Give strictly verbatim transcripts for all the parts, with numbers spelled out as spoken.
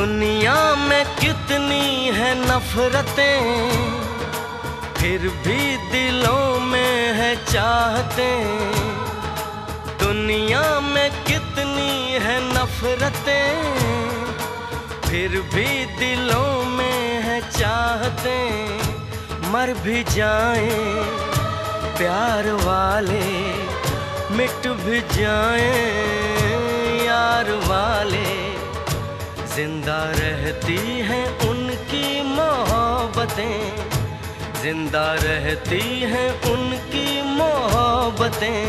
दुनिया में कितनी है नफरतें, फिर भी दिलों में है चाहतें। दुनिया में कितनी है नफरतें, फिर भी दिलों में है चाहतें। मर भी जाएं प्यार वाले, मिट भी जाएं यार वाले, जिंदा रहती हैं उनकी मोहब्बतें, जिंदा रहती हैं उनकी मोहब्बतें।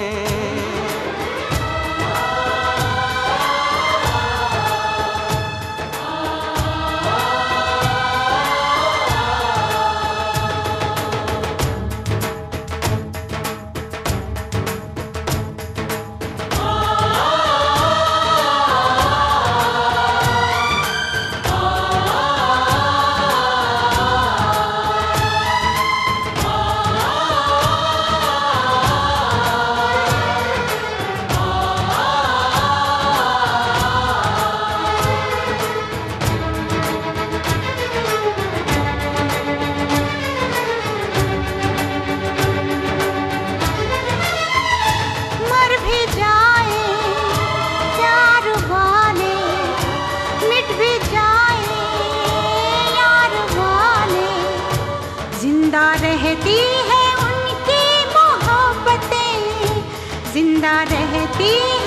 जिंदा रहती है उनकी मोहब्बतें, जिंदा रहती